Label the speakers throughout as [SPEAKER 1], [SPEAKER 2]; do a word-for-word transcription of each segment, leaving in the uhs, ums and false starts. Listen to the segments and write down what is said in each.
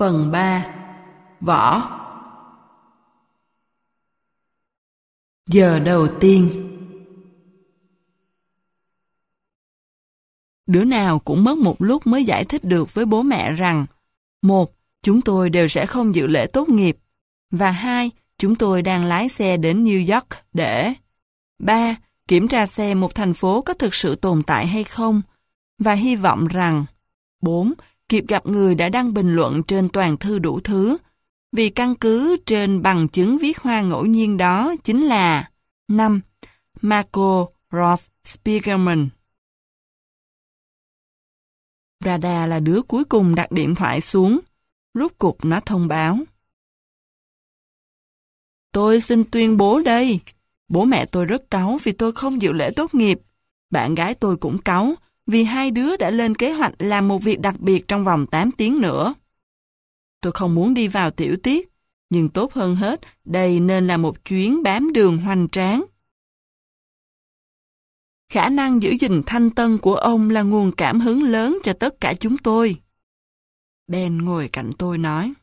[SPEAKER 1] Phần ba. Võ. Giờ đầu tiên. Đứa nào cũng mất một lúc mới giải thích được với bố mẹ rằng một, chúng tôi đều sẽ không dự lễ tốt nghiệp, và hai, chúng tôi đang lái xe đến New York để ba, kiểm tra xem một thành phố có thực sự tồn tại hay không, và hy vọng rằng bốn, kịp gặp người đã đăng bình luận trên toàn thư đủ thứ, vì căn cứ trên bằng chứng viết hoa ngẫu nhiên đó chính là năm. Marco Roth Spiegelman. Rada là đứa cuối cùng đặt điện thoại xuống. Rút cục nó thông báo. Tôi xin tuyên bố đây. Bố mẹ tôi rất cáu vì tôi không dự lễ tốt nghiệp. Bạn gái tôi cũng cáu vì hai đứa đã lên kế hoạch làm một việc đặc biệt trong vòng tám tiếng nữa. Tôi không muốn đi vào tiểu tiết, nhưng tốt hơn hết, đây nên là một chuyến bám đường hoành tráng. Khả năng giữ gìn thanh tân của ông là nguồn cảm hứng lớn cho tất cả chúng tôi. Ben ngồi cạnh tôi nói.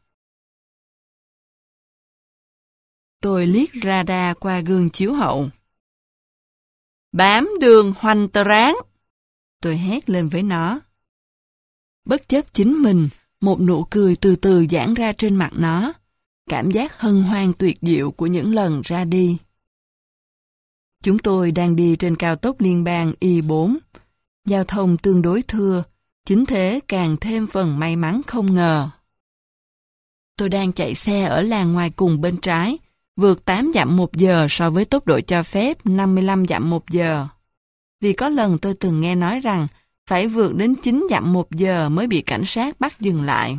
[SPEAKER 1] Tôi liếc radar qua gương chiếu hậu. Bám đường hoành tráng. Tôi hét lên với nó. Bất chấp chính mình, một nụ cười từ từ giãn ra trên mặt nó. Cảm giác hân hoan tuyệt diệu của những lần ra đi. Chúng tôi đang đi trên cao tốc liên bang I bốn. Giao thông tương đối thưa, chính thế càng thêm phần may mắn không ngờ. Tôi đang chạy xe ở làn ngoài cùng bên trái, vượt tám dặm một giờ so với tốc độ cho phép năm mươi lăm dặm một giờ. Vì có lần tôi từng nghe nói rằng phải vượt đến chín dặm một giờ mới bị cảnh sát bắt dừng lại.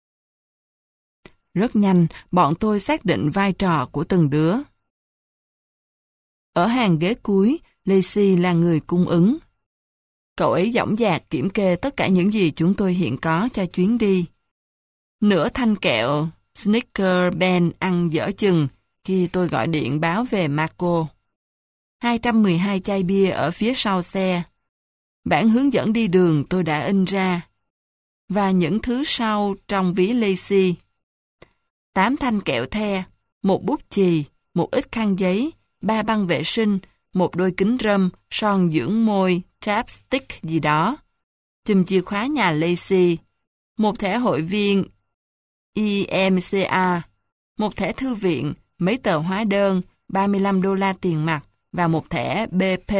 [SPEAKER 1] Rất nhanh, bọn tôi xác định vai trò của từng đứa. Ở hàng ghế cuối, Lacey là người cung ứng. Cậu ấy dõng dạc kiểm kê tất cả những gì chúng tôi hiện có cho chuyến đi. Nửa thanh kẹo Snicker Ben ăn dở chừng khi tôi gọi điện báo về Marco. hai trăm mười hai chai bia ở phía sau xe. Bản hướng dẫn đi đường tôi đã in ra. Và những thứ sau trong ví Lacey. tám thanh kẹo the, một bút chì, một ít khăn giấy, ba băng vệ sinh, một đôi kính râm, son dưỡng môi, chapstick gì đó, chùm chìa khóa nhà Lacey, một thẻ hội viên I M C A, một thẻ thư viện, mấy tờ hóa đơn, ba mươi lăm đô la tiền mặt và một thẻ B P.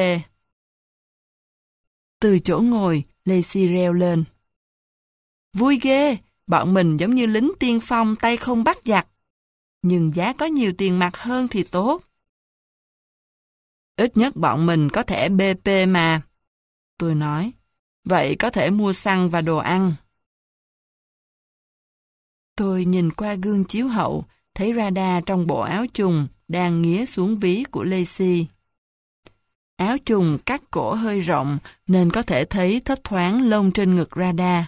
[SPEAKER 1] Từ chỗ ngồi, Lacey reo lên. Vui ghê, bọn mình giống như lính tiên phong tay không bắt giặc. Nhưng giá có nhiều tiền mặt hơn thì tốt. Ít nhất bọn mình có thẻ B P mà. Tôi nói, vậy có thể mua xăng và đồ ăn. Tôi nhìn qua gương chiếu hậu, thấy radar trong bộ áo trùng đang nghía xuống ví của Lacey. Áo trùng cắt cổ hơi rộng nên có thể thấy thấp thoáng lông trên ngực radar.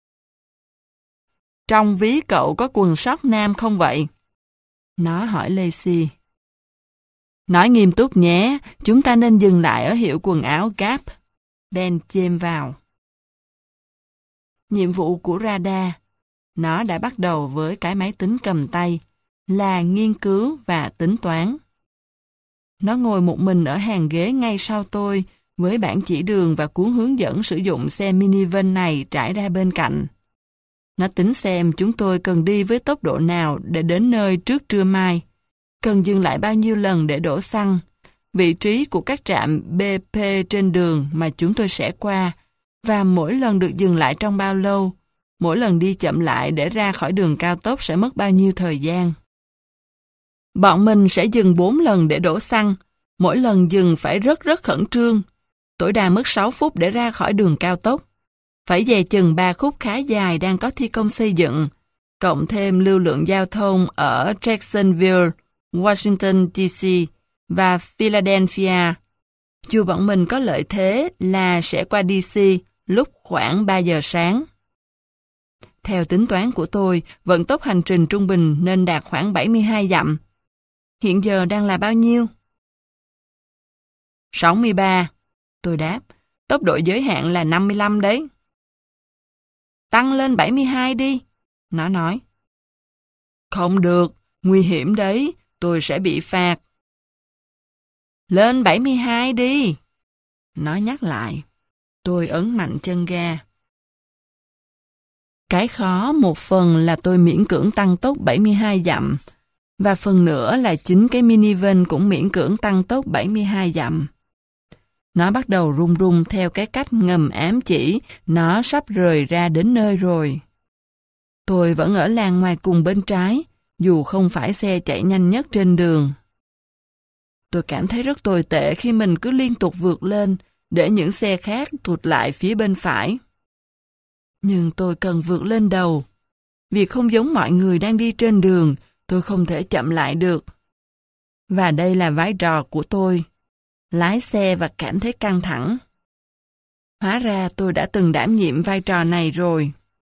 [SPEAKER 1] Trong ví cậu có quần sót nam không vậy? Nó hỏi Lacey. Nói nghiêm túc nhé, chúng ta nên dừng lại ở hiệu quần áo Gap. Ben chêm vào. Nhiệm vụ của radar, nó đã bắt đầu với cái máy tính cầm tay, là nghiên cứu và tính toán. Nó ngồi một mình ở hàng ghế ngay sau tôi, với bản chỉ đường và cuốn hướng dẫn sử dụng xe minivan này trải ra bên cạnh. Nó tính xem chúng tôi cần đi với tốc độ nào để đến nơi trước trưa mai, cần dừng lại bao nhiêu lần để đổ xăng, vị trí của các trạm B P trên đường mà chúng tôi sẽ qua, và mỗi lần được dừng lại trong bao lâu, mỗi lần đi chậm lại để ra khỏi đường cao tốc sẽ mất bao nhiêu thời gian. Bọn mình sẽ dừng bốn lần để đổ xăng, mỗi lần dừng phải rất rất khẩn trương, tối đa mất sáu phút để ra khỏi đường cao tốc. Phải dè chừng ba khúc khá dài đang có thi công xây dựng, cộng thêm lưu lượng giao thông ở Jacksonville, Washington D C và Philadelphia. Dù bọn mình có lợi thế là sẽ qua D C lúc khoảng ba giờ sáng. Theo tính toán của tôi, vận tốc hành trình trung bình nên đạt khoảng bảy mươi hai dặm. Hiện giờ đang là bao nhiêu? sáu mươi ba. Tôi đáp, tốc độ giới hạn là năm mươi lăm đấy. Tăng lên bảy mươi hai đi, nó nói. Không được, nguy hiểm đấy, tôi sẽ bị phạt. Lên bảy mươi hai đi. Nó nhắc lại. Tôi ấn mạnh chân ga. Cái khó một phần là tôi miễn cưỡng tăng tốc bảy mươi hai dặm, và phần nữa là chính cái minivan cũng miễn cưỡng tăng tốc bảy mươi hai dặm. Nó bắt đầu rung rung theo cái cách ngầm ám chỉ nó sắp rời ra đến nơi rồi. Tôi vẫn ở làn ngoài cùng bên trái, dù không phải xe chạy nhanh nhất trên đường. Tôi cảm thấy rất tồi tệ khi mình cứ liên tục vượt lên, để những xe khác tụt lại phía bên phải. Nhưng tôi cần vượt lên đầu. Vì không giống mọi người đang đi trên đường, tôi không thể chậm lại được. Và đây là vai trò của tôi. Lái xe và cảm thấy căng thẳng. Hóa ra tôi đã từng đảm nhiệm vai trò này rồi.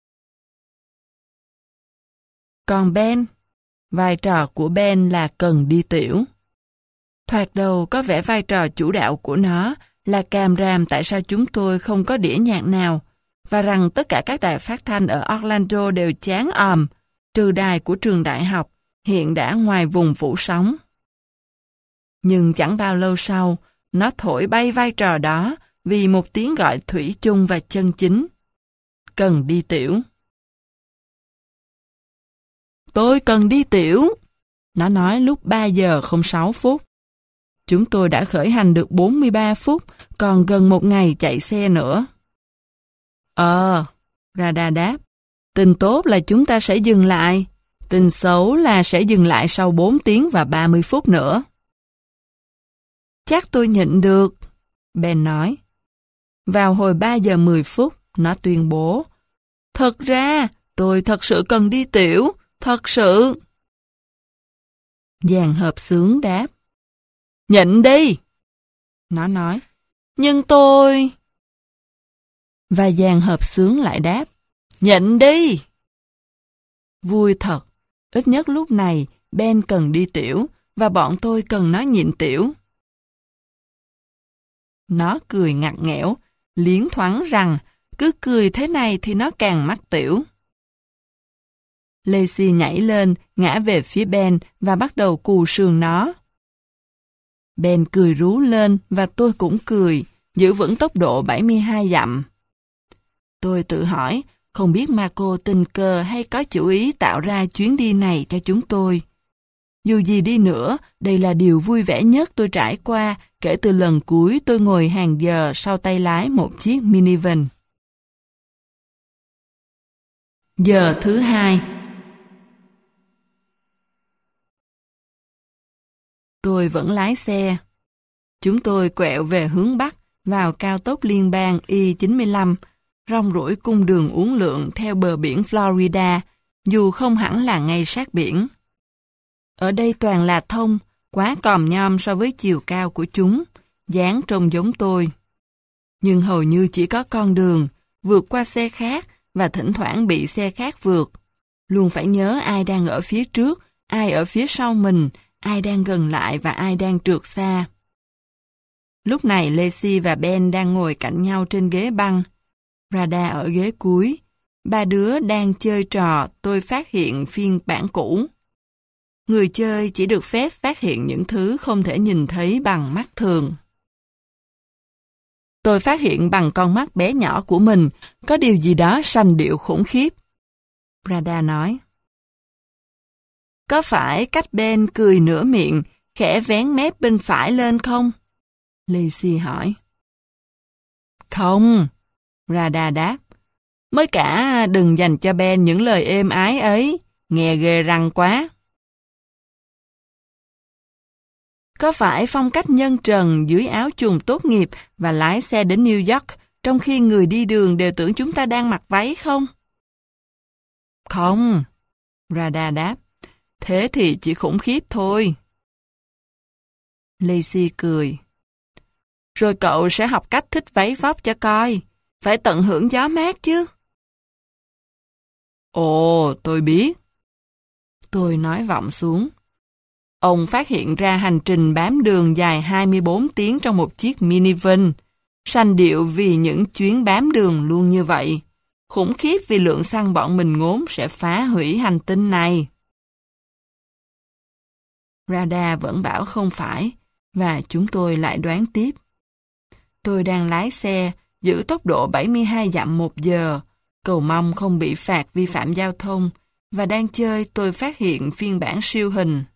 [SPEAKER 1] Còn Ben, vai trò của Ben là cần đi tiểu. Thoạt đầu có vẻ vai trò chủ đạo của nó là càm ràm tại sao chúng tôi không có đĩa nhạc nào, và rằng tất cả các đài phát thanh ở Orlando đều chán òm, trừ đài của trường đại học, hiện đã ngoài vùng phủ sóng. Nhưng chẳng bao lâu sau, nó thổi bay vai trò đó vì một tiếng gọi thủy chung và chân chính. Cần đi tiểu. Tôi cần đi tiểu. Nó nói lúc ba giờ không sáu phút. Chúng tôi đã khởi hành được bốn mươi ba phút, còn gần một ngày chạy xe nữa. Ờ, Radar đáp. Tin tốt là chúng ta sẽ dừng lại. Tin xấu là sẽ dừng lại sau bốn tiếng và ba mươi phút nữa. Chắc tôi nhịn được, Ben nói. Vào hồi ba giờ mười phút, nó tuyên bố. Thật ra, tôi thật sự cần đi tiểu, thật sự. Dàn hợp xướng đáp. Nhịn đi. Nó nói. Nhưng tôi... Và dàn hợp xướng lại đáp. Nhịn đi. Vui thật. Ít nhất lúc này, Ben cần đi tiểu, và bọn tôi cần nó nhịn tiểu. Nó cười ngặt nghẽo, liến thoáng rằng cứ cười thế này thì nó càng mắc tiểu. Lacey nhảy lên, ngã về phía Ben và bắt đầu cù sườn nó. Ben cười rú lên và tôi cũng cười, giữ vững tốc độ bảy mươi hai dặm. Tôi tự hỏi, không biết Marco tình cờ hay có chủ ý tạo ra chuyến đi này cho chúng tôi. Dù gì đi nữa, đây là điều vui vẻ nhất tôi trải qua kể từ lần cuối tôi ngồi hàng giờ sau tay lái một chiếc minivan. Giờ thứ hai. Tôi vẫn lái xe. Chúng tôi quẹo về hướng Bắc vào cao tốc liên bang I chín mươi lăm, rong ruổi cung đường uốn lượn theo bờ biển Florida, dù không hẳn là ngay sát biển. Ở đây toàn là thông, quá còm nhom so với chiều cao của chúng, dáng trông giống tôi. Nhưng hầu như chỉ có con đường, vượt qua xe khác và thỉnh thoảng bị xe khác vượt. Luôn phải nhớ ai đang ở phía trước, ai ở phía sau mình, ai đang gần lại và ai đang trượt xa. Lúc này Lacey và Ben đang ngồi cạnh nhau trên ghế băng. Radar ở ghế cuối. Ba đứa đang chơi trò tôi phát hiện phiên bản cũ. Người chơi chỉ được phép phát hiện những thứ không thể nhìn thấy bằng mắt thường. Tôi phát hiện bằng con mắt bé nhỏ của mình có điều gì đó sành điệu khủng khiếp. Radar nói. Có phải cách Ben cười nửa miệng, khẽ vén mép bên phải lên không? Lacey hỏi. Không, Radar đáp. Mới cả đừng dành cho Ben những lời êm ái ấy, nghe ghê răng quá. Có phải phong cách nhân trần dưới áo chùm tốt nghiệp và lái xe đến New York trong khi người đi đường đều tưởng chúng ta đang mặc váy không? Không, Radar đáp. Thế thì chỉ khủng khiếp thôi. Lacey cười. Rồi cậu sẽ học cách thích váy vóc cho coi. Phải tận hưởng gió mát chứ. Ồ, tôi biết. Tôi nói vọng xuống. Ông phát hiện ra hành trình bám đường dài hai mươi bốn tiếng trong một chiếc minivan. Sành điệu vì những chuyến bám đường luôn như vậy. Khủng khiếp vì lượng xăng bọn mình ngốn sẽ phá hủy hành tinh này. Radar vẫn bảo không phải, và chúng tôi lại đoán tiếp. Tôi đang lái xe, giữ tốc độ bảy mươi hai dặm một giờ, cầu mong không bị phạt vi phạm giao thông, và đang chơi tôi phát hiện phiên bản siêu hình.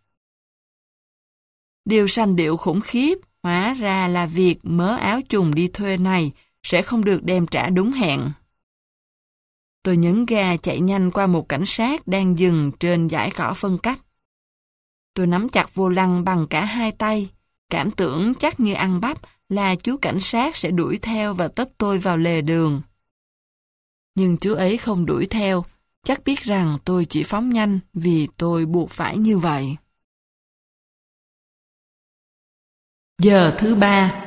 [SPEAKER 1] Điều sanh điệu khủng khiếp, hóa ra là việc mớ áo chùng đi thuê này sẽ không được đem trả đúng hẹn. Tôi nhấn ga chạy nhanh qua một cảnh sát đang dừng trên dải cỏ phân cách. Tôi nắm chặt vô lăng bằng cả hai tay, cảm tưởng chắc như ăn bắp là chú cảnh sát sẽ đuổi theo và tấp tôi vào lề đường. Nhưng chú ấy không đuổi theo, chắc biết rằng tôi chỉ phóng nhanh vì tôi buộc phải như vậy. Giờ thứ ba.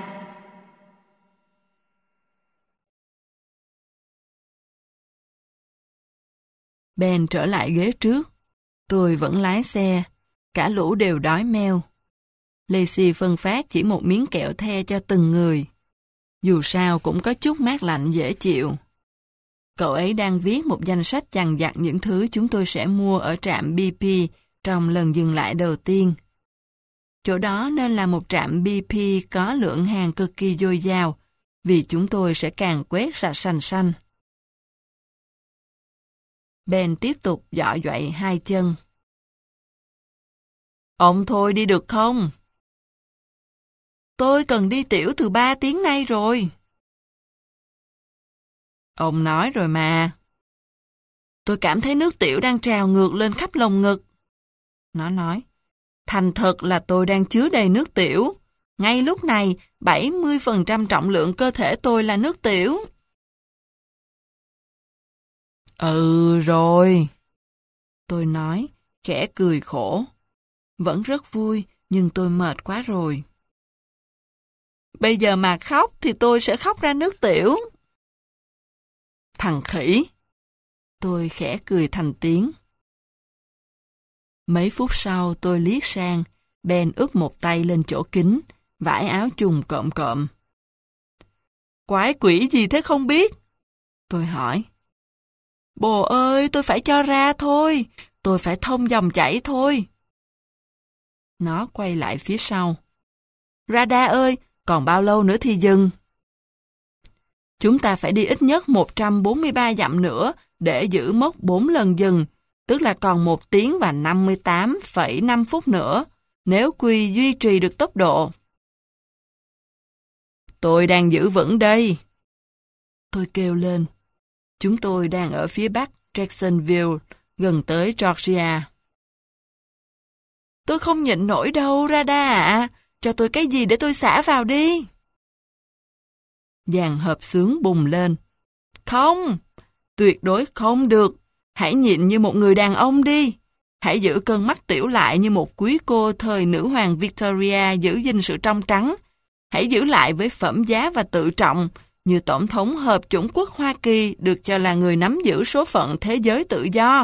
[SPEAKER 1] Ben trở lại ghế trước. Tôi vẫn lái xe. Cả lũ đều đói meo. Lacey phân phát chỉ một miếng kẹo the cho từng người. Dù sao cũng có chút mát lạnh dễ chịu. Cậu ấy đang viết một danh sách dằng dặc những thứ chúng tôi sẽ mua ở trạm bê pê trong lần dừng lại đầu tiên. Chỗ đó nên là một trạm bê pê có lượng hàng cực kỳ dồi dào, vì chúng tôi sẽ càng quét sạch sành xanh. Ben tiếp tục dọ dậy hai chân. Ông thôi đi được không? Tôi cần đi tiểu từ ba tiếng nay rồi. Ông nói rồi mà. Tôi cảm thấy nước tiểu đang trào ngược lên khắp lồng ngực. Nó nói, thành thật là tôi đang chứa đầy nước tiểu. Ngay lúc này, bảy mươi phần trăm trọng lượng cơ thể tôi là nước tiểu. Ừ rồi. Tôi nói, khẽ cười khổ. Vẫn rất vui, nhưng tôi mệt quá rồi. Bây giờ mà khóc thì tôi sẽ khóc ra nước tiểu. Thằng khỉ. Tôi khẽ cười thành tiếng. Mấy phút sau tôi liếc sang, Ben úp một tay lên chỗ kính, vải áo chùng cộm cộm. Quái quỷ gì thế không biết? Tôi hỏi. Bồ ơi, tôi phải cho ra thôi, tôi phải thông dòng chảy thôi. Nó quay lại phía sau. Radar ơi, còn bao lâu nữa thì dừng? Chúng ta phải đi ít nhất một trăm bốn mươi ba dặm nữa để giữ mốc bốn lần dừng, tức là còn một tiếng và năm mươi tám phẩy năm phút nữa, nếu Quy duy trì được tốc độ. Tôi đang giữ vững đây. Tôi kêu lên. Chúng tôi đang ở phía bắc Jacksonville, gần tới Georgia. Tôi không nhịn nổi đâu, Radar ạ. Cho tôi cái gì để tôi xả vào đi. Dàn hợp xướng bùng lên. Không, tuyệt đối không được. Hãy nhịn như một người đàn ông đi. Hãy giữ cơn mắt tiểu lại như một quý cô thời nữ hoàng Victoria giữ gìn sự trong trắng. Hãy giữ lại với phẩm giá và tự trọng, như Tổng thống Hợp chủng quốc Hoa Kỳ được cho là người nắm giữ số phận thế giới tự do.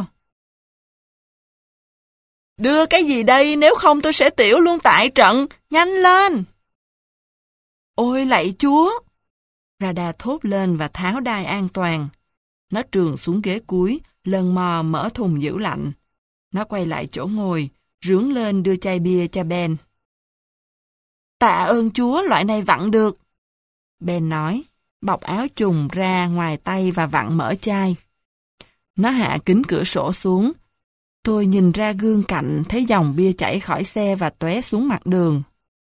[SPEAKER 1] Đưa cái gì đây, nếu không tôi sẽ tiểu luôn tại trận, nhanh lên! Ôi lạy Chúa! Radar thốt lên và tháo đai an toàn. Nó trườn xuống ghế cuối, lần mò mở thùng giữ lạnh. Nó quay lại chỗ ngồi, rướn lên đưa chai bia cho Ben. Tạ ơn Chúa, loại này vặn được. Ben nói, bọc áo chùng ra ngoài tay và vặn mở chai. Nó hạ kính cửa sổ xuống. Tôi nhìn ra gương cạnh thấy dòng bia chảy khỏi xe và tóe xuống mặt đường.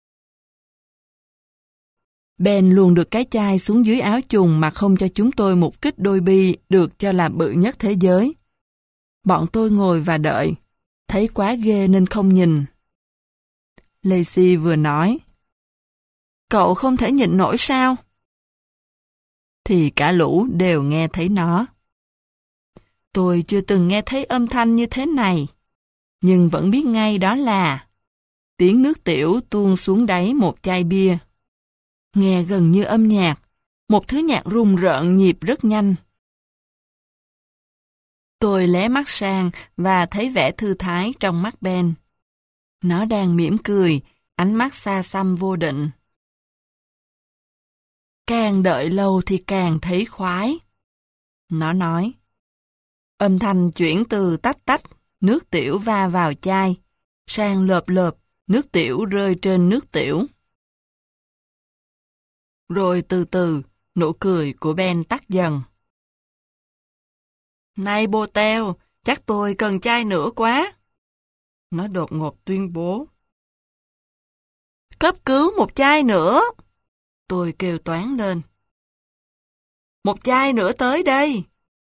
[SPEAKER 1] Ben luồn được cái chai xuống dưới áo chùng mà không cho chúng tôi một kích đôi bi được cho là bự nhất thế giới. Bọn tôi ngồi và đợi. Thấy quá ghê nên không nhìn. Lacey vừa nói. Cậu không thể nhịn nổi sao? Thì cả lũ đều nghe thấy nó. Tôi chưa từng nghe thấy âm thanh như thế này, nhưng vẫn biết ngay đó là tiếng nước tiểu tuôn xuống đáy một chai bia. Nghe gần như âm nhạc, một thứ nhạc rùng rợn nhịp rất nhanh. Tôi lé mắt sang và thấy vẻ thư thái trong mắt Ben. Nó đang mỉm cười, ánh mắt xa xăm vô định. Càng đợi lâu thì càng thấy khoái. Nó nói. Âm thanh chuyển từ tách tách, nước tiểu va vào chai, sang lợp lợp, Nước tiểu rơi trên nước tiểu. Rồi từ từ, nụ cười của Ben tắt dần. Này bồ teo, chắc tôi cần chai nữa quá. Nó đột ngột tuyên bố. Cấp cứu một chai nữa. Tôi kêu toáng lên. Một chai nữa tới đây.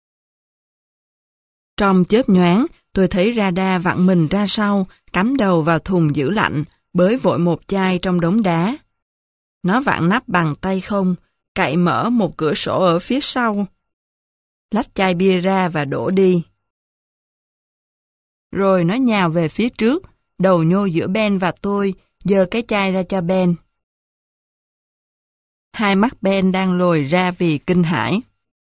[SPEAKER 1] Trong chớp nhoáng, tôi thấy radar vặn mình ra sau, cắm đầu vào thùng giữ lạnh, bới vội một chai trong đống đá. Nó vặn nắp bằng tay không, cậy mở một cửa sổ ở phía sau. Lách chai bia ra và đổ đi. Rồi nó nhào về phía trước, đầu nhô giữa Ben và tôi, giơ cái chai ra cho Ben. Hai mắt Ben đang lồi ra vì kinh hãi.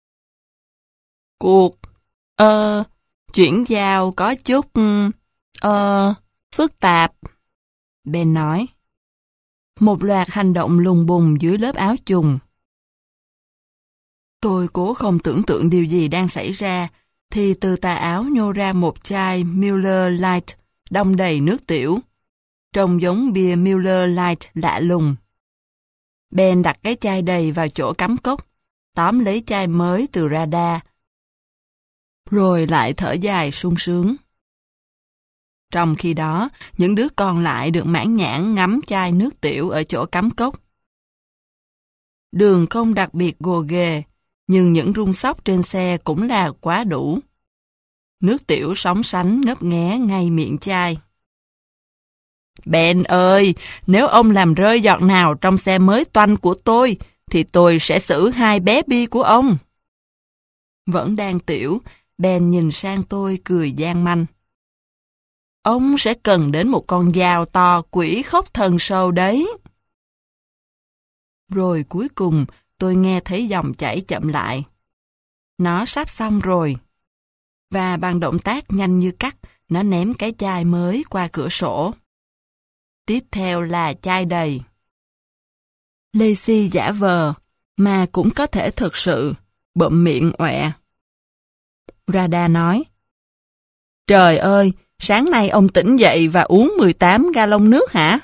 [SPEAKER 1] Cuộc, ờ, chuyển giao có chút, ờ, phức tạp. Ben nói. Một loạt hành động lùng bùng dưới lớp áo chùng. Tôi cố không tưởng tượng điều gì đang xảy ra, thì từ tà áo nhô ra một chai Miller Lite đong đầy nước tiểu. Trông giống bia Miller Lite lạ lùng. Ben đặt cái chai đầy vào chỗ cắm cốc, tóm lấy chai mới từ radar, rồi lại thở dài sung sướng. Trong khi đó, những đứa còn lại được mãn nhãn ngắm chai nước tiểu ở chỗ cắm cốc. Đường không đặc biệt gồ ghề, nhưng những rung sóc trên xe cũng là quá đủ. Nước tiểu sóng sánh ngấp nghé ngay miệng chai. Ben ơi, nếu ông làm rơi giọt nào trong xe mới toanh của tôi, thì tôi sẽ xử hai bé Bi của ông. Vẫn đang tiểu, Ben nhìn sang tôi cười gian manh. Ông sẽ cần đến một con dao to quỷ khóc thần sâu đấy. Rồi cuối cùng tôi nghe thấy dòng chảy chậm lại. Nó sắp xong rồi. Và bằng động tác nhanh như cắt, nó ném cái chai mới qua cửa sổ. Tiếp theo là chai đầy. Lacey giả vờ, mà cũng có thể thực sự, bụm miệng ọe. Radar nói. Trời ơi, sáng nay ông tỉnh dậy và uống mười tám gallon nước hả?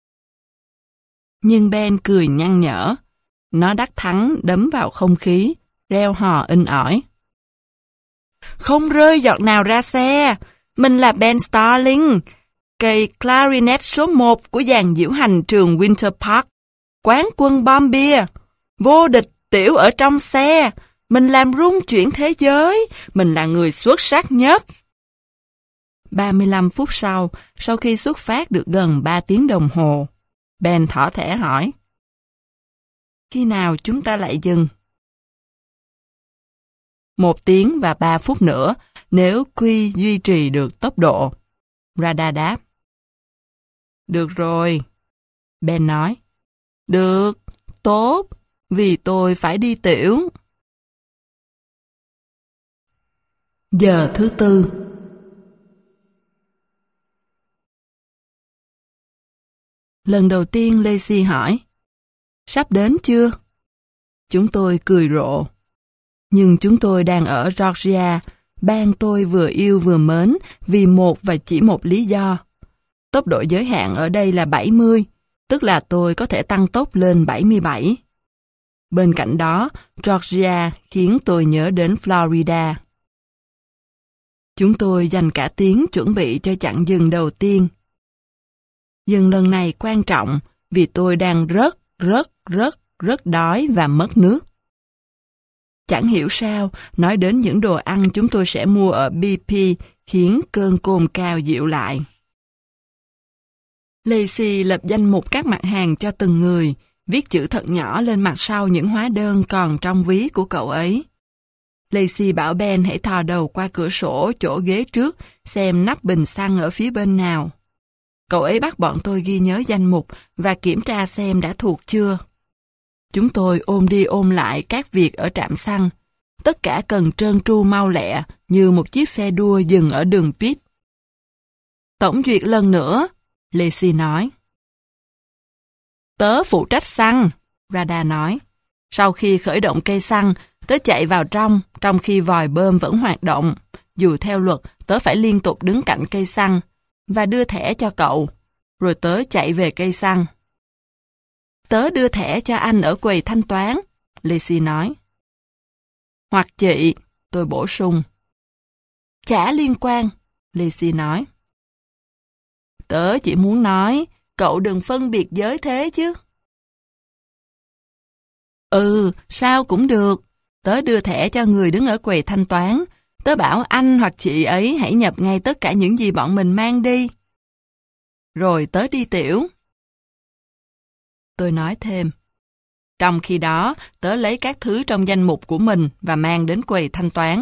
[SPEAKER 1] Nhưng Ben cười nhăn nhở. Nó đắc thắng đấm vào không khí, reo hò inh ỏi. Không rơi giọt nào ra xe. Mình là Ben Starling, cây clarinet số một của dàn diễu hành trường Winter Park. Quán quân bom bia. Vô địch tiểu ở trong xe. Mình làm rung chuyển thế giới. Mình là người xuất sắc nhất. ba mươi lăm phút sau, sau khi xuất phát được gần ba tiếng đồng hồ, Ben thỏ thẻ hỏi. Khi nào chúng ta lại dừng? Một tiếng và ba phút nữa, nếu Quy duy trì được tốc độ. Radar đáp. Được rồi. Ben nói. Được, tốt, vì tôi phải đi tiểu. Giờ thứ tư. Lần đầu tiên Lacey hỏi. Sắp đến chưa? Chúng tôi cười rộ. Nhưng chúng tôi đang ở Georgia, bang tôi vừa yêu vừa mến vì một và chỉ một lý do. Tốc độ giới hạn ở đây là bảy mươi, tức là tôi có thể tăng tốc lên bảy mươi bảy. Bên cạnh đó, Georgia khiến tôi nhớ đến Florida. Chúng tôi dành cả tiếng chuẩn bị cho chặng dừng đầu tiên. Dừng lần này quan trọng vì tôi đang rất, rất, rất, rất đói và mất nước. Chẳng hiểu sao, nói đến những đồ ăn chúng tôi sẽ mua ở bê pê khiến cơn cồn cao dịu lại. Lacey lập danh mục các mặt hàng cho từng người, viết chữ thật nhỏ lên mặt sau những hóa đơn còn trong ví của cậu ấy. Lacey bảo Ben hãy thò đầu qua cửa sổ chỗ ghế trước xem nắp bình xăng ở phía bên nào. Cậu ấy bắt bọn tôi ghi nhớ danh mục và kiểm tra xem đã thuộc chưa. Chúng tôi ôm đi ôm lại các việc ở trạm xăng. Tất cả cần trơn tru mau lẹ như một chiếc xe đua dừng ở đường pit. Tổng duyệt lần nữa, Lacey nói. Tớ phụ trách xăng, Radar nói. Sau khi khởi động cây xăng, tớ chạy vào trong, trong khi vòi bơm vẫn hoạt động. Dù theo luật, tớ phải liên tục đứng cạnh cây xăng và đưa thẻ cho cậu. rồi tớ chạy về cây xăng. Tớ đưa thẻ cho anh ở quầy thanh toán, Lacey nói. Hoặc chị, tôi bổ sung. Chả liên quan, Lacey nói. Tớ chỉ muốn nói, cậu đừng phân biệt giới thế chứ. Ừ, sao cũng được. Tớ đưa thẻ cho người đứng ở quầy thanh toán. Tớ bảo anh hoặc chị ấy hãy nhập ngay tất cả những gì bọn mình mang đi. Rồi tớ đi tiểu. Tôi nói thêm. Trong khi đó, tớ lấy các thứ trong danh mục của mình và mang đến quầy thanh toán.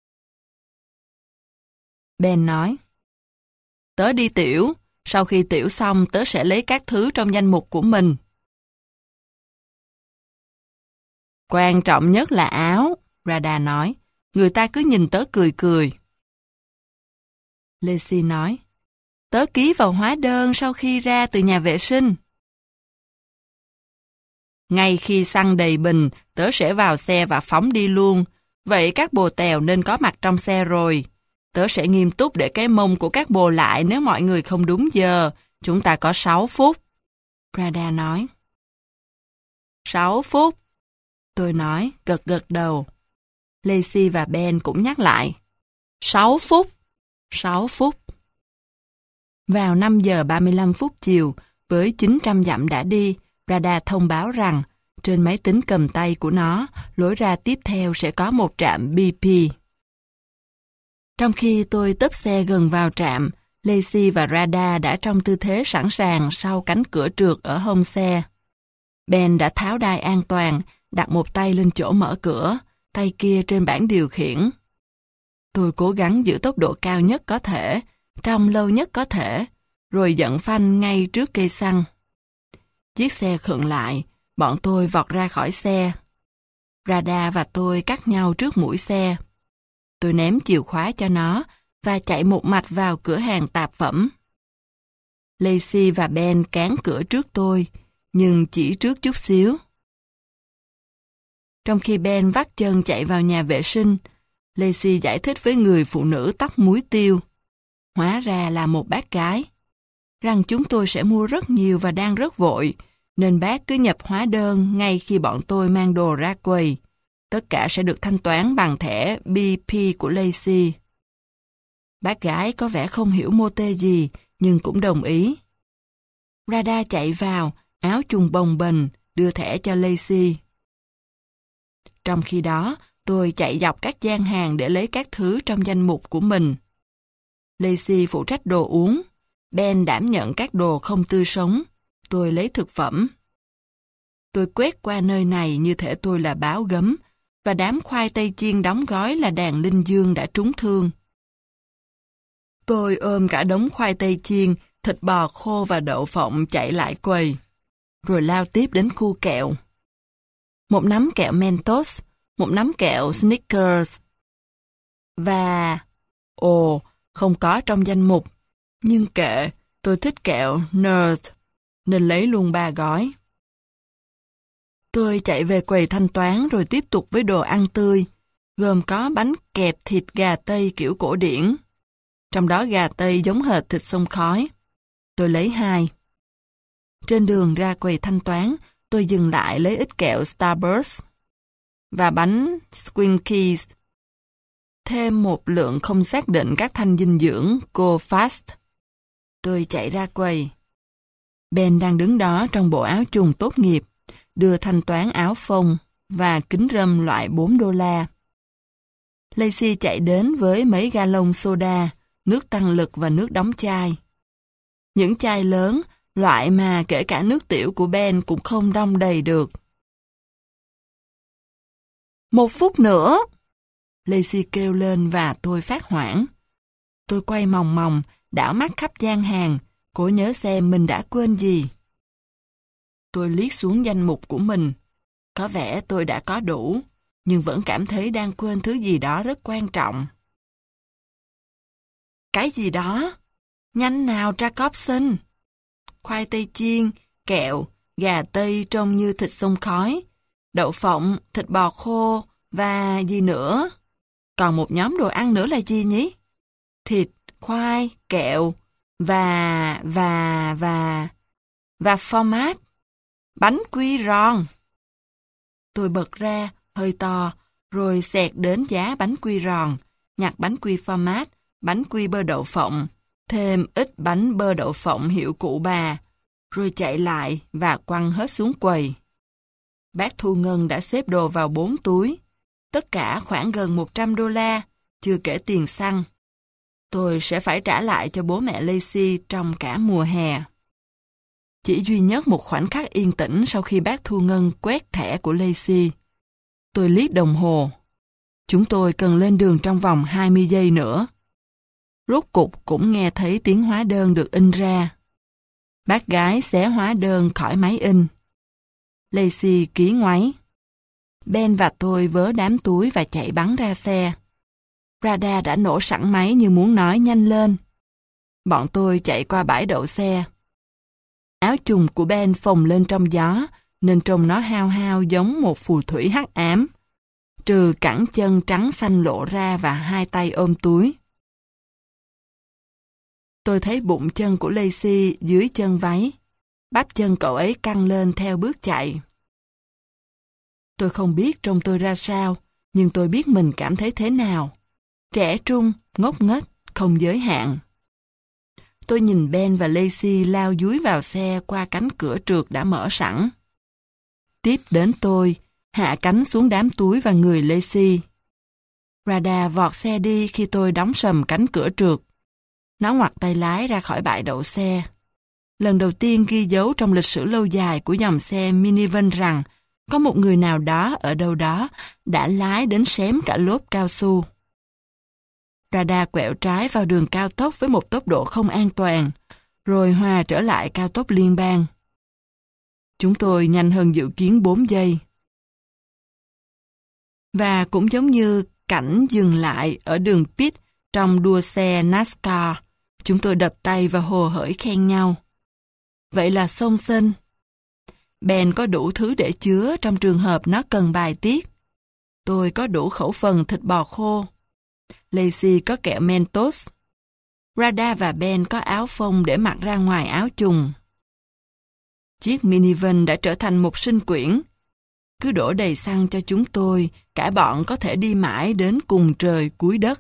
[SPEAKER 1] Ben nói. Tớ đi tiểu. Sau khi tiểu xong, tớ sẽ lấy các thứ trong danh mục của mình. Quan trọng nhất là áo, Rada nói. Người ta cứ nhìn tớ cười cười. Lacey nói. Tớ ký vào hóa đơn sau khi ra từ nhà vệ sinh. Ngay khi xăng đầy bình, tớ sẽ vào xe và phóng đi luôn. Vậy các bồ tèo nên có mặt trong xe rồi. Tớ sẽ nghiêm túc để cái mông của các bồ lại nếu mọi người không đúng giờ. Chúng ta có sáu phút. Rada nói. sáu phút. Tôi nói, gật gật đầu. Lacey và Ben cũng nhắc lại. sáu phút. sáu phút. Vào năm giờ ba mươi lăm phút chiều, với chín trăm dặm đã đi, Rada thông báo rằng trên máy tính cầm tay của nó, lối ra tiếp theo sẽ có một trạm bê pê. Trong khi tôi tấp xe gần vào trạm, Lacey và Rada đã trong tư thế sẵn sàng sau cánh cửa trượt ở hông xe. Ben đã tháo đai an toàn, đặt một tay lên chỗ mở cửa, tay kia trên bảng điều khiển. Tôi cố gắng giữ tốc độ cao nhất có thể, trong lâu nhất có thể, rồi giận phanh ngay trước cây xăng. Chiếc xe khựng lại, bọn tôi vọt ra khỏi xe. Rada và tôi cắt nhau trước mũi xe. Tôi ném chìa khóa cho nó và chạy một mạch vào cửa hàng tạp phẩm. Lacey và Ben cán cửa trước tôi, nhưng chỉ trước chút xíu. Trong khi Ben vắt chân chạy vào nhà vệ sinh, Lacey giải thích với người phụ nữ tóc muối tiêu, hóa ra là một bác gái, rằng chúng tôi sẽ mua rất nhiều và đang rất vội, nên bác cứ nhập hóa đơn ngay khi bọn tôi mang đồ ra quầy. Tất cả sẽ được thanh toán bằng thẻ bê pê của Lacey. Bác gái có vẻ không hiểu mô tê gì, nhưng cũng đồng ý. Rada chạy vào, áo chùng bồng bềnh, đưa thẻ cho Lacey. Trong khi đó, tôi chạy dọc các gian hàng để lấy các thứ trong danh mục của mình. Lacey phụ trách đồ uống, Ben đảm nhận các đồ không tươi sống, tôi lấy thực phẩm. Tôi quét qua nơi này như thể tôi là báo gấm, và đám khoai tây chiên đóng gói là đàn linh dương đã trúng thương. Tôi ôm cả đống khoai tây chiên, thịt bò khô và đậu phộng chạy lại quầy, rồi lao tiếp đến khu kẹo. Một nắm kẹo Mentos, một nắm kẹo Snickers. Và... Ồ, không có trong danh mục. Nhưng kệ, tôi thích kẹo Nerd, nên lấy luôn ba gói. Tôi chạy về quầy thanh toán rồi tiếp tục với đồ ăn tươi, gồm có bánh kẹp thịt gà Tây kiểu cổ điển. Trong đó gà Tây giống hệt thịt xông khói. Tôi lấy hai. Trên đường ra quầy thanh toán, tôi dừng lại lấy ít kẹo Starburst và bánh Twinkies. Thêm một lượng không xác định các thanh dinh dưỡng Go Fast. Tôi chạy ra quầy. Ben đang đứng đó trong bộ áo chùng tốt nghiệp, đưa thanh toán áo phông và kính râm loại bốn đô la. Lacey chạy đến với mấy ga lông soda, nước tăng lực và nước đóng chai. Những chai lớn, loại mà kể cả nước tiểu của Ben cũng không đong đầy được. Một phút nữa! Lacey kêu lên và tôi phát hoảng. Tôi quay mòng mòng, đảo mắt khắp gian hàng, cố nhớ xem mình đã quên gì. Tôi liếc xuống danh mục của mình. Có vẻ tôi đã có đủ, nhưng vẫn cảm thấy đang quên thứ gì đó rất quan trọng. Cái gì đó? Nhanh nào Jacobson! Khoai tây chiên, kẹo, gà Tây trông như thịt xông khói, đậu phộng, thịt bò khô và gì nữa? Còn một nhóm đồ ăn nữa là gì nhỉ? Thịt, khoai, kẹo, Và, và, và, và format. Bánh quy giòn. Tôi bật ra, hơi to, rồi xẹt đến giá bánh quy giòn, nhặt bánh quy format, bánh quy bơ đậu phộng, thêm ít bánh bơ đậu phộng hiệu cụ bà, rồi chạy lại và quăng hết xuống quầy. Bác thu ngân đã xếp đồ vào bốn túi, tất cả khoảng gần một trăm đô la, chưa kể tiền xăng. Tôi sẽ phải trả lại cho bố mẹ Lacey trong cả mùa hè. Chỉ duy nhất một khoảnh khắc yên tĩnh sau khi bác thu ngân quét thẻ của Lacey. Tôi liếc đồng hồ. Chúng tôi cần lên đường trong vòng hai mươi giây nữa. Rốt cục cũng nghe thấy tiếng hóa đơn được in ra. Bác gái xé hóa đơn khỏi máy in. Lacey ký ngoáy. Ben và tôi vớ đám túi và chạy bắn ra xe. Radar đã nổ sẵn máy như muốn nói nhanh lên. Bọn tôi chạy qua bãi đậu xe. Áo chùng của Ben phồng lên trong gió, nên trông nó hao hao giống một phù thủy hắc ám, trừ cẳng chân trắng xanh lộ ra và hai tay ôm túi. Tôi thấy bụng chân của Lacey dưới chân váy. Bắp chân cậu ấy căng lên theo bước chạy. Tôi không biết trông tôi ra sao, nhưng tôi biết mình cảm thấy thế nào. Trẻ trung, ngốc nghếch, không giới hạn. Tôi nhìn Ben và Lacey lao dúi vào xe qua cánh cửa trượt đã mở sẵn. Tiếp đến tôi, hạ cánh xuống đám túi và người Lacey. Radar vọt xe đi khi tôi đóng sầm cánh cửa trượt. Nó ngoặt tay lái ra khỏi bãi đậu xe. Lần đầu tiên ghi dấu trong lịch sử lâu dài của dòng xe minivan rằng có một người nào đó ở đâu đó đã lái đến xém cả lốp cao su. Radar quẹo trái vào đường cao tốc với một tốc độ không an toàn, rồi hòa trở lại cao tốc liên bang. Chúng tôi nhanh hơn dự kiến bốn giây. Và cũng giống như cảnh dừng lại ở đường pit trong đua xe NASCAR, chúng tôi đập tay và hồ hởi khen nhau. Vậy là xong sinh. Ben có đủ thứ để chứa trong trường hợp nó cần bài tiết. Tôi có đủ khẩu phần thịt bò khô. Lacey có kẹo Mentos. Radar và Ben có áo phông để mặc ra ngoài áo chùng. Chiếc minivan đã trở thành một sinh quyển. Cứ đổ đầy xăng cho chúng tôi, cả bọn có thể đi mãi đến cùng trời cuối đất.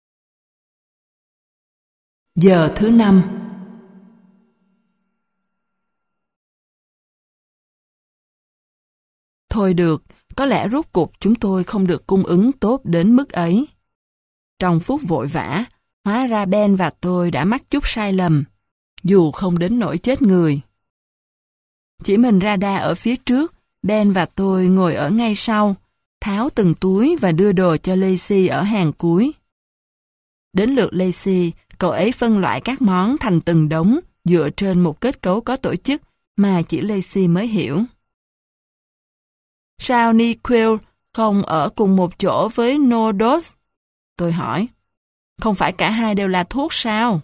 [SPEAKER 1] Giờ thứ năm. Thôi được, có lẽ rốt cuộc chúng tôi không được cung ứng tốt đến mức ấy. Trong phút vội vã, hóa ra Ben và tôi đã mắc chút sai lầm, dù không đến nỗi chết người. Chỉ mình Radar ở phía trước, Ben và tôi ngồi ở ngay sau, tháo từng túi và đưa đồ cho Lacey ở hàng cuối. Đến lượt Lacey, cậu ấy phân loại các món thành từng đống dựa trên một kết cấu có tổ chức mà chỉ Lacey mới hiểu. Sao Nyquil không ở cùng một chỗ với Nordos? Tôi hỏi. Không phải cả hai đều là thuốc sao?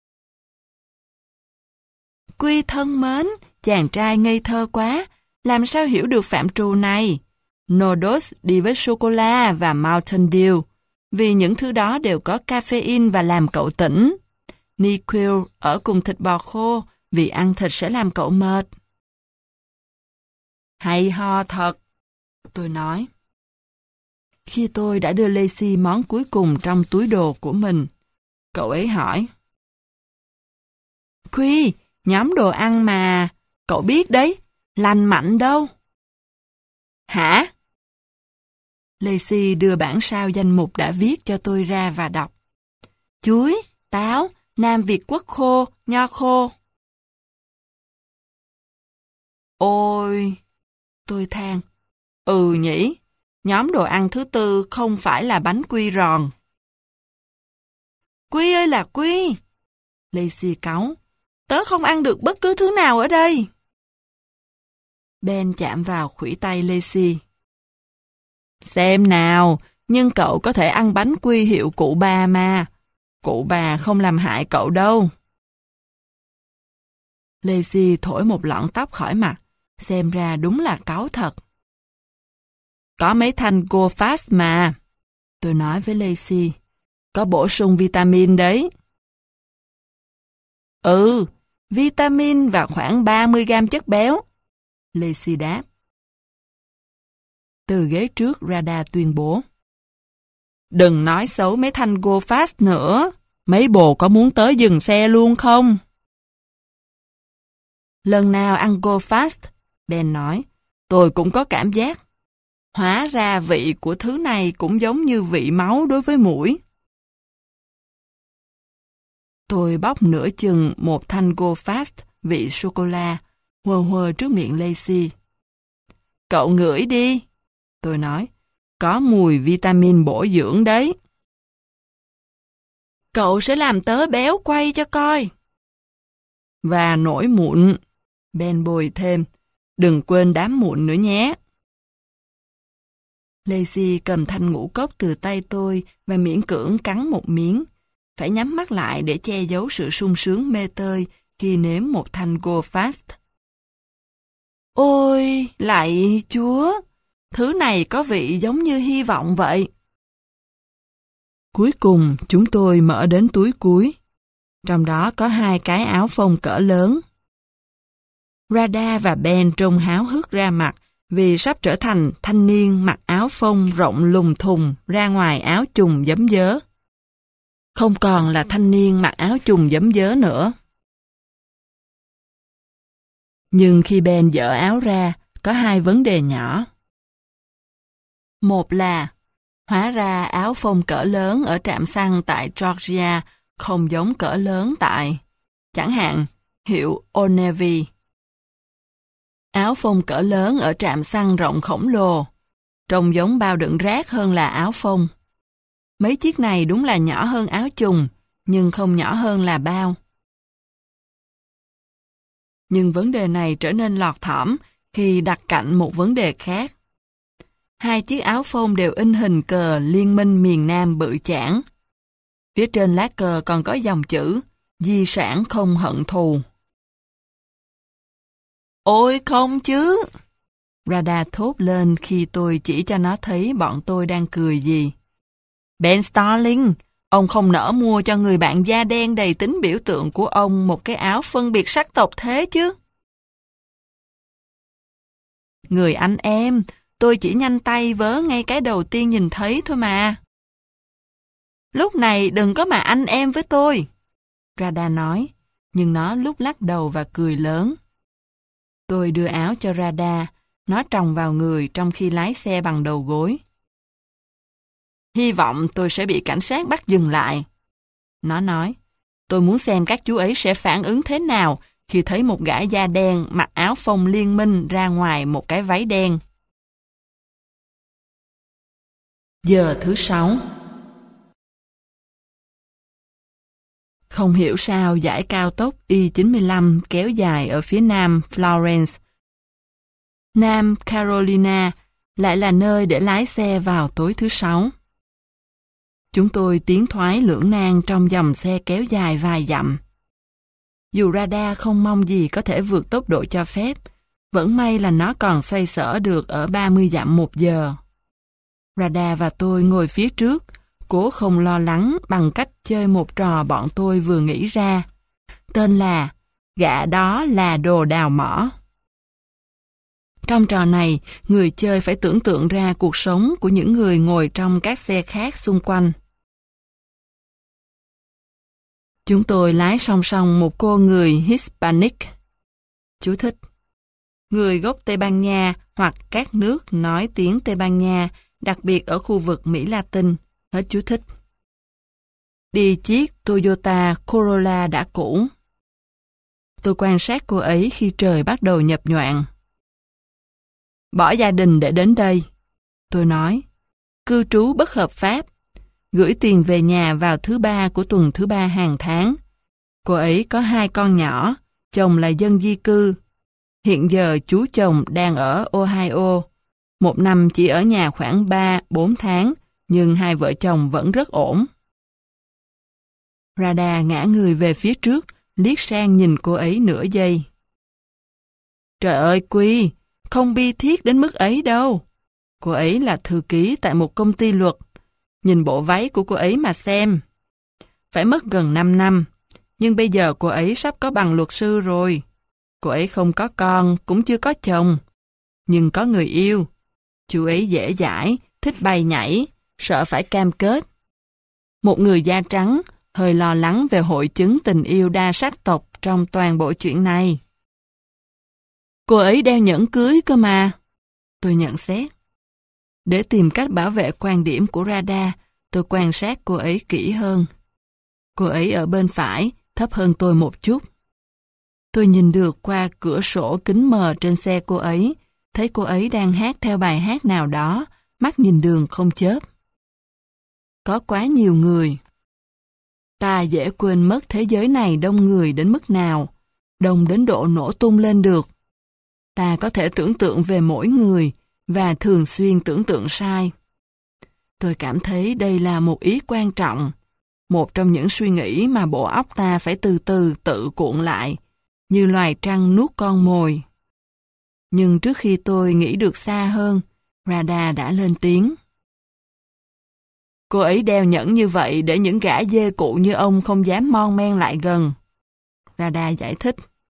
[SPEAKER 1] Quy thân mến, chàng trai ngây thơ quá, làm sao hiểu được phạm trù này? Nordos đi với sô-cô-la và Mountain Dew, vì những thứ đó đều có caffeine và làm cậu tỉnh. Nyquil ở cùng thịt bò khô, vì ăn thịt sẽ làm cậu mệt. Hay ho thật, tôi nói. Khi tôi đã đưa Lacey món cuối cùng trong túi đồ của mình, cậu ấy hỏi. Quy, nhóm đồ ăn mà, cậu biết đấy, lành mạnh đâu. Hả? Lacey đưa bản sao danh mục đã viết cho tôi ra và đọc. Chuối, táo, Nam Việt Quất khô, nho khô. Ôi, tôi than. Ừ nhỉ, nhóm đồ ăn thứ tư không phải là bánh quy giòn. Quy ơi là Quy! Lacey cáu. Tớ không ăn được bất cứ thứ nào ở đây. Ben chạm vào khuỷu tay Lacey. Xem nào, nhưng cậu có thể ăn bánh quy hiệu cụ bà mà. Cụ bà không làm hại cậu đâu. Lacey thổi một lọn tóc khỏi mặt. Xem ra đúng là cáu thật. Có mấy thanh Go Fast mà. Tôi nói với Lacey. Có bổ sung vitamin đấy. Ừ, vitamin và khoảng ba mươi gam chất béo. Lacey đáp. Từ ghế trước, Radha tuyên bố. Đừng nói xấu mấy thanh Go Fast nữa. Mấy bồ có muốn tới dừng xe luôn không? Lần nào ăn Go Fast, Ben nói, tôi cũng có cảm giác. Hóa ra vị của thứ này cũng giống như vị máu đối với muỗi. Tôi bóc nửa chừng một thanh Go Fast vị sô-cô-la, huơ huơ trước miệng Lacey. Cậu ngửi đi, tôi nói, có mùi vitamin bổ dưỡng đấy. Cậu sẽ làm tớ béo quay cho coi. Và nổi mụn, Ben bồi thêm, đừng quên đám mụn nữa nhé. Lacey cầm thanh ngũ cốc từ tay tôi và miễn cưỡng cắn một miếng, phải nhắm mắt lại để che giấu sự sung sướng mê tơi khi nếm một thanh Go Fast. Ôi, lạy Chúa, thứ này có vị giống như hy vọng vậy. Cuối cùng, chúng tôi mở đến túi cuối. Trong đó có hai cái áo phông cỡ lớn. Radha và Ben trông háo hức ra mặt vì sắp trở thành thanh niên mặc áo phông rộng lùng thùng ra ngoài áo chùng giấm dớ. Không còn là thanh niên mặc áo chùng giấm dớ nữa. Nhưng khi Ben dỡ áo ra, có hai vấn đề nhỏ. Một là, hóa ra áo phông cỡ lớn ở trạm xăng tại Georgia không giống cỡ lớn tại, chẳng hạn, hiệu Old Navy. Áo phông cỡ lớn ở trạm xăng rộng khổng lồ, trông giống bao đựng rác hơn là áo phông. Mấy chiếc này đúng là nhỏ hơn áo chùng, nhưng không nhỏ hơn là bao. Nhưng vấn đề này trở nên lọt thỏm khi đặt cạnh một vấn đề khác. Hai chiếc áo phông đều in hình cờ Liên minh miền Nam bự chảng. Phía trên lá cờ còn có dòng chữ di sản không hận thù. Ôi không chứ! Radha thốt lên khi tôi chỉ cho nó thấy bọn tôi đang cười gì. Ben Starling, ông không nỡ mua cho người bạn da đen đầy tính biểu tượng của ông một cái áo phân biệt sắc tộc thế chứ? Người anh em, tôi chỉ nhanh tay vớ ngay cái đầu tiên nhìn thấy thôi mà. Lúc này đừng có mà anh em với tôi, Radha nói, nhưng nó lúc lắc đầu và cười lớn. Tôi đưa áo cho Radha, nó tròng vào người trong khi lái xe bằng đầu gối. Hy vọng tôi sẽ bị cảnh sát bắt dừng lại. Nó nói, tôi muốn xem các chú ấy sẽ phản ứng thế nào khi thấy một gã da đen mặc áo phông liên minh ra ngoài một cái váy đen. Giờ thứ sáu. Không hiểu sao dải cao tốc I chín lăm kéo dài ở phía nam Florence, Nam Carolina, lại là nơi để lái xe vào tối thứ sáu. Chúng tôi tiến thoái lưỡng nan trong dòng xe kéo dài vài dặm. Dù Radha không mong gì có thể vượt tốc độ cho phép, vẫn may là nó còn xoay sở được ở ba mươi dặm một giờ. Radha và tôi ngồi phía trước, cố không lo lắng bằng cách chơi một trò bọn tôi vừa nghĩ ra. Tên là Gã đó là đồ đào mỏ. Trong trò này, người chơi phải tưởng tượng ra cuộc sống của những người ngồi trong các xe khác xung quanh. Chúng tôi lái song song một cô người Hispanic. Chú thích: người gốc Tây Ban Nha hoặc các nước nói tiếng Tây Ban Nha, đặc biệt ở khu vực Mỹ Latin. Hết chú thích. Đi chiếc Toyota Corolla đã cũ. Tôi quan sát cô ấy khi trời bắt đầu nhập nhoạng. Bỏ gia đình để đến đây, tôi nói. Cư trú bất hợp pháp. Gửi tiền về nhà vào thứ ba của tuần thứ ba hàng tháng. Cô ấy có hai con nhỏ, chồng là dân di cư. Hiện giờ chú chồng đang ở Ohio. Một năm chỉ ở nhà khoảng ba bốn tháng, nhưng hai vợ chồng vẫn rất ổn. Radha ngã người về phía trước, liếc sang nhìn cô ấy nửa giây. Trời ơi Quy, không bi thiết đến mức ấy đâu. Cô ấy là thư ký tại một công ty luật. Nhìn bộ váy của cô ấy mà xem. Phải mất gần năm năm, Nhưng bây giờ cô ấy sắp có bằng luật sư rồi. Cô ấy không có con, cũng chưa có chồng. Nhưng có người yêu. Chú ấy dễ dãi, thích bay nhảy, sợ phải cam kết. Một người da trắng, hơi lo lắng về hội chứng tình yêu đa sắc tộc trong toàn bộ chuyện này. Cô ấy đeo nhẫn cưới cơ mà. Tôi nhận xét. Để tìm cách bảo vệ quan điểm của Radha, tôi quan sát cô ấy kỹ hơn. Cô ấy ở bên phải, thấp hơn tôi một chút. Tôi nhìn được qua cửa sổ kính mờ trên xe cô ấy, thấy cô ấy đang hát theo bài hát nào đó, mắt nhìn đường không chớp. Có quá nhiều người. Ta dễ quên mất thế giới này đông người đến mức nào, đông đến độ nổ tung lên được. Ta có thể tưởng tượng về mỗi người, và thường xuyên tưởng tượng sai. Tôi cảm thấy đây là một ý quan trọng, một trong những suy nghĩ mà bộ óc ta phải từ từ tự cuộn lại, như loài trăng nuốt con mồi. Nhưng trước khi tôi nghĩ được xa hơn, Radha đã lên tiếng. Cô ấy đeo nhẫn như vậy để những gã dê cụ như ông không dám mon men lại gần. Radha giải thích.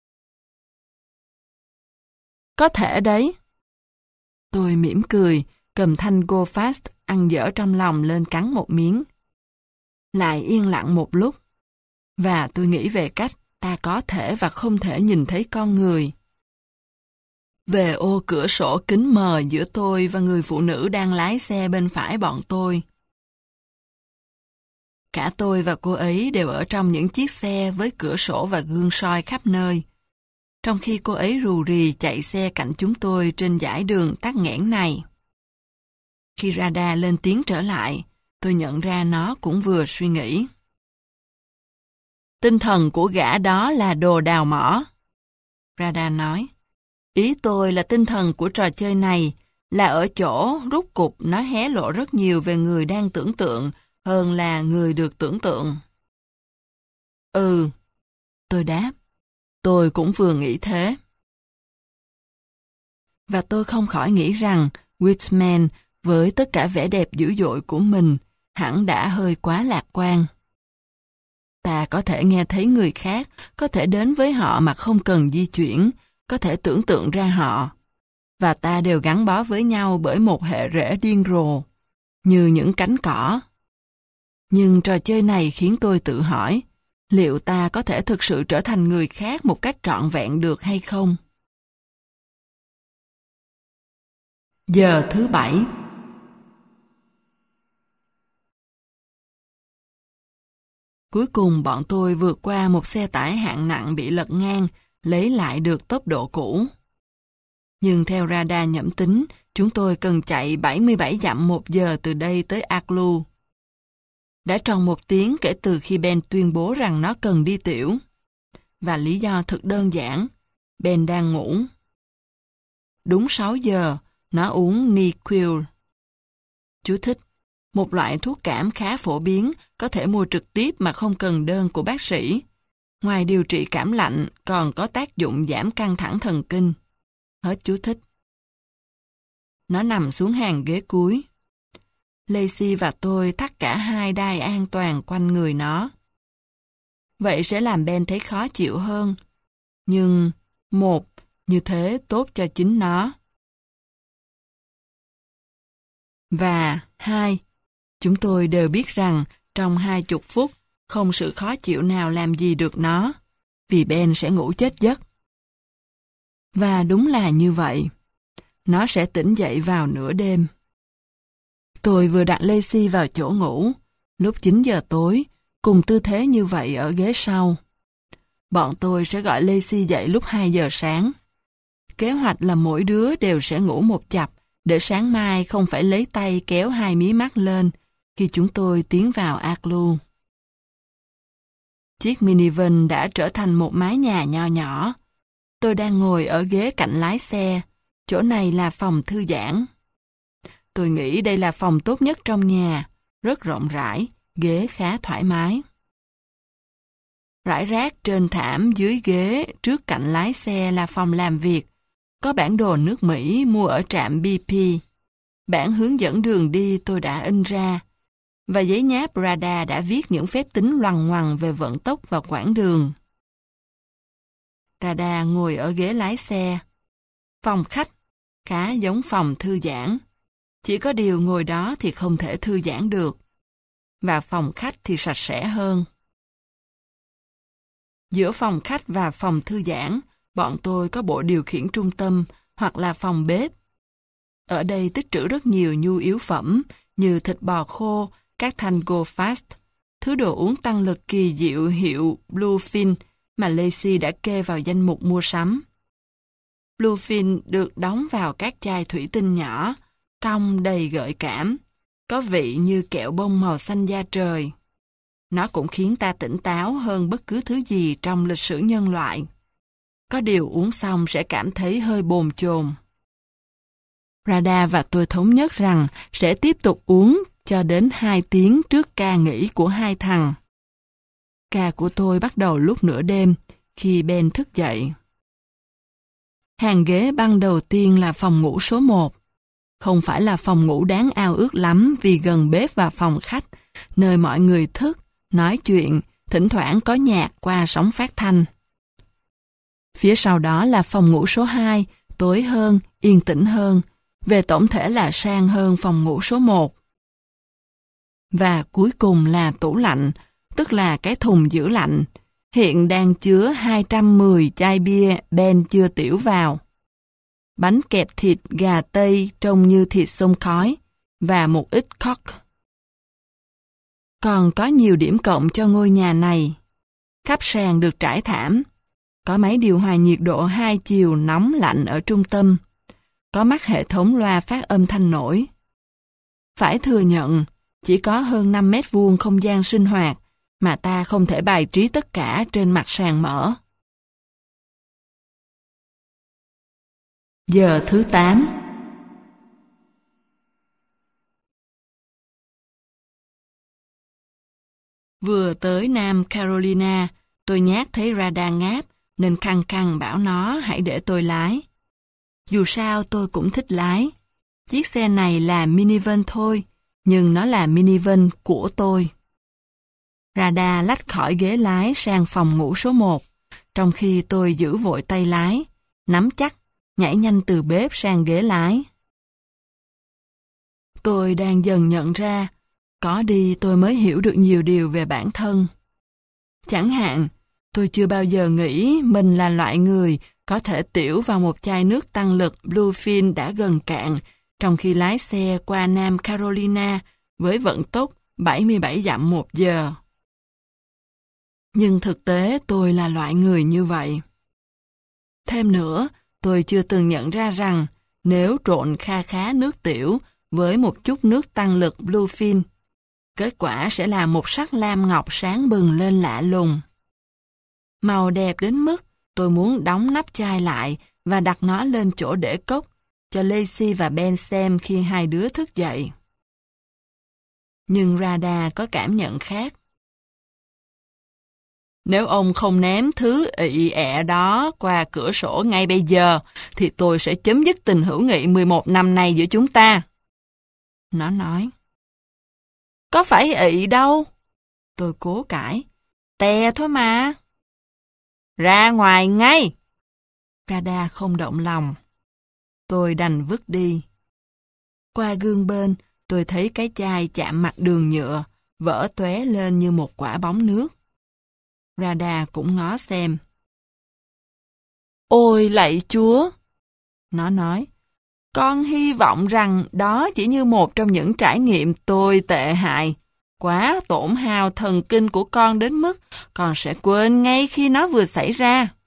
[SPEAKER 1] Có thể đấy. Tôi mỉm cười, cầm thanh Go Fast ăn dở trong lòng lên cắn một miếng. Lại yên lặng một lúc. Và tôi nghĩ về cách ta có thể và không thể nhìn thấy con người. Về ô cửa sổ kính mờ giữa tôi và người phụ nữ đang lái xe bên phải bọn tôi. Cả tôi và cô ấy đều ở trong những chiếc xe với cửa sổ và gương soi khắp nơi. Trong khi cô ấy rù rì chạy xe cạnh chúng tôi trên dải đường tắc nghẽn này. Khi Radha lên tiếng trở lại, tôi nhận ra nó cũng vừa suy nghĩ. Tinh thần của gã đó là đồ đào mỏ. Radha nói, ý tôi là tinh thần của trò chơi này là ở chỗ rút cục nó hé lộ rất nhiều về người đang tưởng tượng hơn là người được tưởng tượng. Ừ, tôi đáp. Tôi cũng vừa nghĩ thế. Và tôi không khỏi nghĩ rằng Whitman, với tất cả vẻ đẹp dữ dội của mình, hẳn đã hơi quá lạc quan. Ta có thể nghe thấy người khác, có thể đến với họ mà không cần di chuyển, có thể tưởng tượng ra họ. Và ta đều gắn bó với nhau bởi một hệ rễ điên rồ, như những cánh cỏ. Nhưng trò chơi này khiến tôi tự hỏi, liệu ta có thể thực sự trở thành người khác một cách trọn vẹn được hay không? Giờ thứ bảy. Cuối cùng bọn tôi vượt qua một xe tải hạng nặng bị lật ngang, lấy lại được tốc độ cũ. Nhưng theo radar nhẩm tính, chúng tôi cần chạy bảy mươi bảy dặm một giờ từ đây tới Aklu. Đã tròn một tiếng kể từ khi Ben tuyên bố rằng nó cần đi tiểu. Và lý do thật đơn giản, Ben đang ngủ. Đúng sáu giờ, nó uống Nyquil. Chú thích, một loại thuốc cảm khá phổ biến, có thể mua trực tiếp mà không cần đơn của bác sĩ. Ngoài điều trị cảm lạnh, còn có tác dụng giảm căng thẳng thần kinh. Hết chú thích. Nó nằm xuống hàng ghế cuối. Lacey và tôi thắt cả hai đai an toàn quanh người nó. Vậy sẽ làm Ben thấy khó chịu hơn. Nhưng, một, như thế tốt cho chính nó. Và, hai, chúng tôi đều biết rằng trong hai chục phút không sự khó chịu nào làm gì được nó, vì Ben sẽ ngủ chết giấc. Và đúng là như vậy. Nó sẽ tỉnh dậy vào nửa đêm. Tôi vừa đặt Lacey vào chỗ ngủ, lúc chín giờ tối, cùng tư thế như vậy ở ghế sau. Bọn tôi sẽ gọi Lacey dậy lúc hai giờ sáng. Kế hoạch là mỗi đứa đều sẽ ngủ một chập, để sáng mai không phải lấy tay kéo hai mí mắt lên khi chúng tôi tiến vào Aklu. Chiếc minivan đã trở thành một mái nhà nho nhỏ. Tôi đang ngồi ở ghế cạnh lái xe, chỗ này là phòng thư giãn. Tôi nghĩ đây là phòng tốt nhất trong nhà, rất rộng rãi, ghế khá thoải mái. Rải rác trên thảm dưới ghế trước cạnh lái xe là phòng làm việc, có bản đồ nước Mỹ mua ở trạm bê pê. Bản hướng dẫn đường đi tôi đã in ra, và giấy nháp radar đã viết những phép tính loằng ngoằng về vận tốc và quãng đường. Radar ngồi ở ghế lái xe. Phòng khách, khá giống phòng thư giãn. Chỉ có điều ngồi đó thì không thể thư giãn được. Và phòng khách thì sạch sẽ hơn. Giữa phòng khách và phòng thư giãn, bọn tôi có bộ điều khiển trung tâm hoặc là phòng bếp. Ở đây tích trữ rất nhiều nhu yếu phẩm như thịt bò khô, các thanh Go Fast, thứ đồ uống tăng lực kỳ diệu hiệu Bluefin mà Lacey đã kê vào danh mục mua sắm. Bluefin được đóng vào các chai thủy tinh nhỏ, cong đầy gợi cảm, có vị như kẹo bông màu xanh da trời. Nó cũng khiến ta tỉnh táo hơn bất cứ thứ gì trong lịch sử nhân loại. Có điều uống xong sẽ cảm thấy hơi bồn chồn. Radar và tôi thống nhất rằng sẽ tiếp tục uống cho đến hai tiếng trước ca nghỉ của hai thằng. Ca của tôi bắt đầu lúc nửa đêm, khi Ben thức dậy. Hàng ghế băng đầu tiên là phòng ngủ số một. Không phải là phòng ngủ đáng ao ước lắm vì gần bếp và phòng khách, nơi mọi người thức, nói chuyện, thỉnh thoảng có nhạc qua sóng phát thanh. Phía sau đó là phòng ngủ số hai, tối hơn, yên tĩnh hơn, về tổng thể là sang hơn phòng ngủ số một. Và cuối cùng là tủ lạnh, tức là cái thùng giữ lạnh, hiện đang chứa hai trăm mười chai bia Ben chưa tiểu vào. Bánh kẹp thịt gà Tây trông như thịt xông khói, và một ít cock. Còn có nhiều điểm cộng cho ngôi nhà này. Khắp sàn được trải thảm. Có máy điều hòa nhiệt độ hai chiều nóng lạnh ở trung tâm. Có mắt hệ thống loa phát âm thanh nổi. Phải thừa nhận, chỉ có hơn năm mét vuông không gian sinh hoạt, mà ta không thể bài trí tất cả trên mặt sàn mở. Giờ thứ tám. Vừa tới Nam Carolina, tôi nhát thấy radar ngáp, nên khăng khăng bảo nó hãy để tôi lái. Dù sao tôi cũng thích lái. Chiếc xe này là minivan thôi, nhưng nó là minivan của tôi. Radar lách khỏi ghế lái sang phòng ngủ số một, trong khi tôi giữ vội tay lái, nắm chắc, nhảy nhanh từ bếp sang ghế lái. Tôi đang dần nhận ra, có đi tôi mới hiểu được nhiều điều về bản thân. Chẳng hạn, tôi chưa bao giờ nghĩ mình là loại người có thể tiểu vào một chai nước tăng lực Bluefin đã gần cạn, trong khi lái xe qua Nam Carolina với vận tốc bảy mươi bảy dặm một giờ. Nhưng thực tế tôi là loại người như vậy. Thêm nữa, tôi chưa từng nhận ra rằng nếu trộn kha khá nước tiểu với một chút nước tăng lực Bluefin, kết quả sẽ là một sắc lam ngọc sáng bừng lên lạ lùng. Màu đẹp đến mức tôi muốn đóng nắp chai lại và đặt nó lên chỗ để cốc, cho Lacey và Ben xem khi hai đứa thức dậy. Nhưng Radar có cảm nhận khác. Nếu ông không ném thứ ị ẹ đó qua cửa sổ ngay bây giờ, thì tôi sẽ chấm dứt tình hữu nghị mười một năm nay giữa chúng ta. Nó nói. Có phải ị đâu? Tôi cố cãi. Tè thôi mà. Ra ngoài ngay. Radar không động lòng. Tôi đành vứt đi. Qua gương bên, tôi thấy cái chai chạm mặt đường nhựa, vỡ tóe lên như một quả bóng nước. Radar cũng ngó xem. Ôi lạy Chúa! Nó nói, con hy vọng rằng đó chỉ như một trong những trải nghiệm tồi tệ hại, quá tổn hao thần kinh của con đến mức con sẽ quên ngay khi nó vừa xảy ra.